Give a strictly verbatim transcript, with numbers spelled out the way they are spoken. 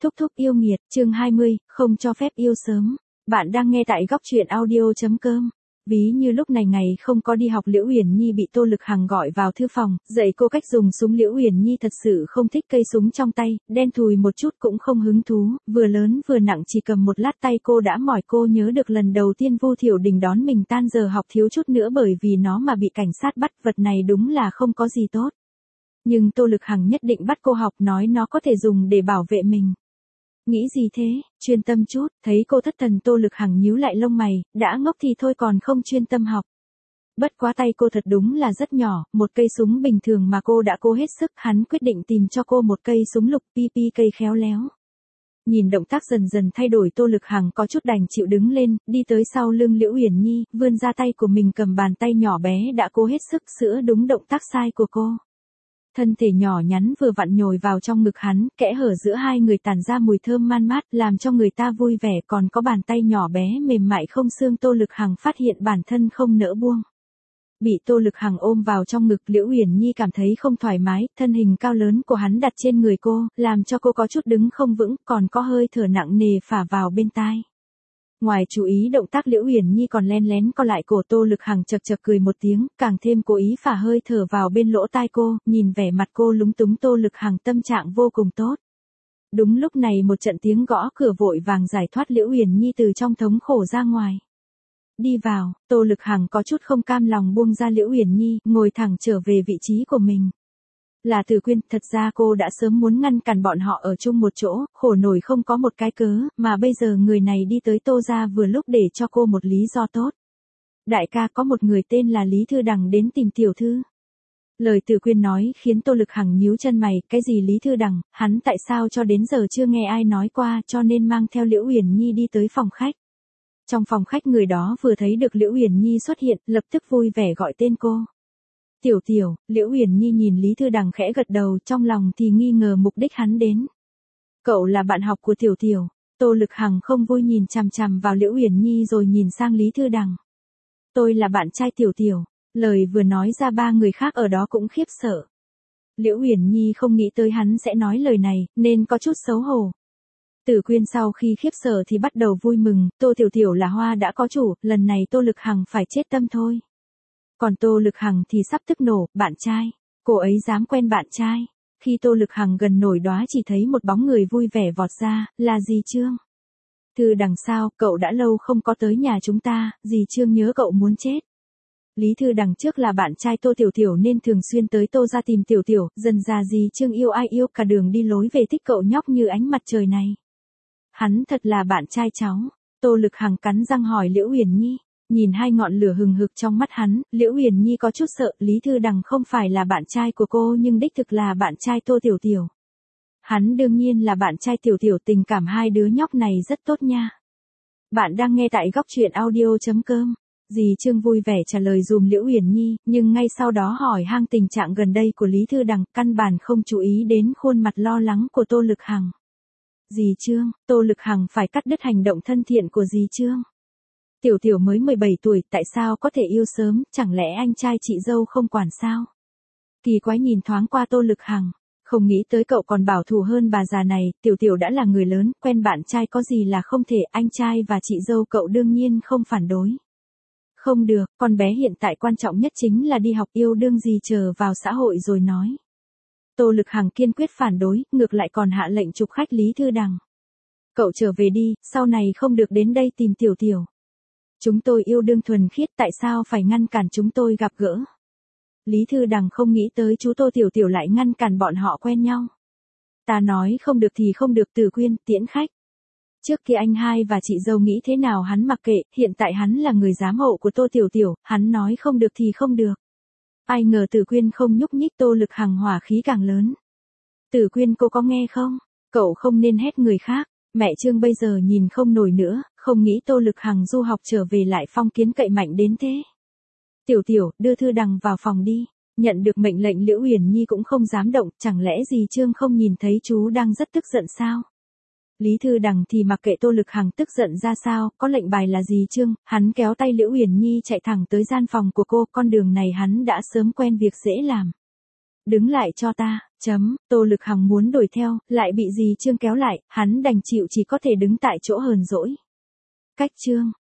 Thúc thúc yêu nghiệt, chương hai mươi, không cho phép yêu sớm. Bạn đang nghe tại góc truyện audio.com. Ví như lúc này ngày không có đi học, Liễu Uyển Nhi bị Tô Lực Hằng gọi vào thư phòng, dạy cô cách dùng súng. Liễu Uyển Nhi thật sự không thích cây súng trong tay, đen thùi một chút cũng không hứng thú, vừa lớn vừa nặng, chỉ cầm một lát tay cô đã mỏi. Cô nhớ được lần đầu tiên Vu Thiểu Đình đón mình tan giờ học thiếu chút nữa bởi vì nó mà bị cảnh sát bắt, vật này đúng là không có gì tốt. Nhưng Tô Lực Hằng nhất định bắt cô học, nói nó có thể dùng để bảo vệ mình. Nghĩ gì thế, chuyên tâm chút. Thấy cô thất thần, Tô Lực Hằng nhíu lại lông mày, đã ngốc thì thôi còn không chuyên tâm học. Bất quá tay cô thật đúng là rất nhỏ, một cây súng bình thường mà cô đã cố hết sức. Hắn quyết định tìm cho cô một cây súng lục pê pê cây khéo léo. Nhìn động tác dần dần thay đổi, Tô Lực Hằng có chút đành chịu đứng lên, đi tới sau lưng Liễu Uyển Nhi, vươn ra tay của mình cầm bàn tay nhỏ bé đã cố hết sức sửa đúng động tác sai của cô. Thân thể nhỏ nhắn vừa vặn nhồi vào trong ngực hắn, kẽ hở giữa hai người tản ra mùi thơm man mát, làm cho người ta vui vẻ. Còn có bàn tay nhỏ bé mềm mại không xương. Tô Lực Hằng phát hiện bản thân không nỡ buông. Bị Tô Lực Hằng ôm vào trong ngực, Liễu Uyển Nhi cảm thấy không thoải mái, thân hình cao lớn của hắn đặt trên người cô, làm cho cô có chút đứng không vững, còn có hơi thở nặng nề phả vào bên tai. Ngoài chú ý động tác, Liễu Uyển Nhi còn len lén co lại cổ. Tô Lực Hằng chậc chậc cười một tiếng, càng thêm cố ý phả hơi thở vào bên lỗ tai cô, nhìn vẻ mặt cô lúng túng, Tô Lực Hằng tâm trạng vô cùng tốt. Đúng lúc này một trận tiếng gõ cửa vội vàng giải thoát Liễu Uyển Nhi từ trong thống khổ ra ngoài. Đi vào. Tô Lực Hằng có chút không cam lòng buông ra Liễu Uyển Nhi, ngồi thẳng trở về vị trí của mình. Là Từ Quyên, thật ra cô đã sớm muốn ngăn cản bọn họ ở chung một chỗ, khổ nổi không có một cái cớ, mà bây giờ người này đi tới Tô gia vừa lúc để cho cô một lý do tốt. Đại ca, có một người tên là Lý Thư Đằng đến tìm tiểu thư. Lời Từ Quyên nói khiến Tô Lực Hằng nhíu chân mày, cái gì Lý Thư Đằng, hắn tại sao cho đến giờ chưa nghe ai nói qua, cho nên mang theo Liễu Uyển Nhi đi tới phòng khách. Trong phòng khách, người đó vừa thấy được Liễu Uyển Nhi xuất hiện, lập tức vui vẻ gọi tên cô. Tiểu Tiểu. Liễu Uyển Nhi nhìn Lý Thư Đằng khẽ gật đầu, trong lòng thì nghi ngờ mục đích hắn đến. Cậu là bạn học của Tiểu Tiểu. Tô Lực Hằng không vui nhìn chằm chằm vào Liễu Uyển Nhi rồi nhìn sang Lý Thư Đằng. Tôi là bạn trai Tiểu Tiểu. Lời vừa nói ra, ba người khác ở đó cũng khiếp sợ. Liễu Uyển Nhi không nghĩ tới hắn sẽ nói lời này, nên có chút xấu hổ. Từ Quyên sau khi khiếp sợ thì bắt đầu vui mừng, Tô Tiểu Tiểu là hoa đã có chủ, lần này Tô Lực Hằng phải chết tâm thôi. Còn Tô Lực Hằng thì sắp tức nổ, bạn trai, cô ấy dám quen bạn trai. Khi Tô Lực Hằng gần nổi đóa chỉ thấy một bóng người vui vẻ vọt ra, là dì Trương. Thư Đằng sao, cậu đã lâu không có tới nhà chúng ta, dì Trương nhớ cậu muốn chết. Lý Thư Đằng trước là bạn trai Tô Tiểu Tiểu nên thường xuyên tới Tô gia tìm Tiểu Tiểu, dần ra dì Trương yêu ai yêu, cả đường đi lối về thích cậu nhóc như ánh mặt trời này. Hắn thật là bạn trai cháu. Tô Lực Hằng cắn răng hỏi Liễu Uyển Nhi. Nhìn hai ngọn lửa hừng hực trong mắt hắn, Liễu Uyển Nhi có chút sợ. Lý Thư Đằng không phải là bạn trai của cô nhưng đích thực là bạn trai Tô Tiểu Tiểu. Hắn đương nhiên là bạn trai Tiểu Tiểu, tình cảm hai đứa nhóc này rất tốt nha. Bạn đang nghe tại góc truyện audio.com. Dì Trương vui vẻ trả lời dùm Liễu Uyển Nhi, nhưng ngay sau đó hỏi han tình trạng gần đây của Lý Thư Đằng, căn bản không chú ý đến khuôn mặt lo lắng của Tô Lực Hằng. Dì Trương. Tô Lực Hằng phải cắt đứt hành động thân thiện của dì Trương. Tiểu Tiểu mới mười bảy tuổi, tại sao có thể yêu sớm, chẳng lẽ anh trai chị dâu không quản sao? Kỳ quái nhìn thoáng qua Tô Lực Hằng, không nghĩ tới cậu còn bảo thủ hơn bà già này. Tiểu Tiểu đã là người lớn, quen bạn trai có gì là không thể, anh trai và chị dâu cậu đương nhiên không phản đối. Không được, con bé hiện tại quan trọng nhất chính là đi học, yêu đương gì chờ vào xã hội rồi nói. Tô Lực Hằng kiên quyết phản đối, ngược lại còn hạ lệnh chụp khách Lý Thư Đằng. Cậu trở về đi, sau này không được đến đây tìm Tiểu Tiểu. Chúng tôi yêu đương thuần khiết, tại sao phải ngăn cản chúng tôi gặp gỡ? Lý Thư Đằng không nghĩ tới chú Tô Tiểu Tiểu lại ngăn cản bọn họ quen nhau. Ta nói không được thì không được. Từ Quyên, tiễn khách. Trước kia anh hai và chị dâu nghĩ thế nào hắn mặc kệ, hiện tại hắn là người giám hộ của Tô Tiểu Tiểu, hắn nói không được thì không được. Ai ngờ Từ Quyên không nhúc nhích. Tô Lực Hằng hỏa khí càng lớn. Từ Quyên, cô có nghe không? Cậu không nên hét người khác. Mẹ Trương bây giờ nhìn không nổi nữa, không nghĩ Tô Lực Hằng du học trở về lại phong kiến cậy mạnh đến thế. Tiểu Tiểu, đưa Thư Đằng vào phòng đi. Nhận được mệnh lệnh, Liễu Uyển Nhi cũng không dám động, chẳng lẽ dì Trương không nhìn thấy chú đang rất tức giận sao? Lý Thư Đằng thì mặc kệ Tô Lực Hằng tức giận ra sao, có lệnh bài là dì Trương, hắn kéo tay Liễu Uyển Nhi chạy thẳng tới gian phòng của cô, con đường này hắn đã sớm quen việc dễ làm. Đứng lại cho ta. Chấm, Tô Lực Hằng muốn đuổi theo, lại bị dì Trương kéo lại, hắn đành chịu chỉ có thể đứng tại chỗ hờn dỗi. Cách Trương.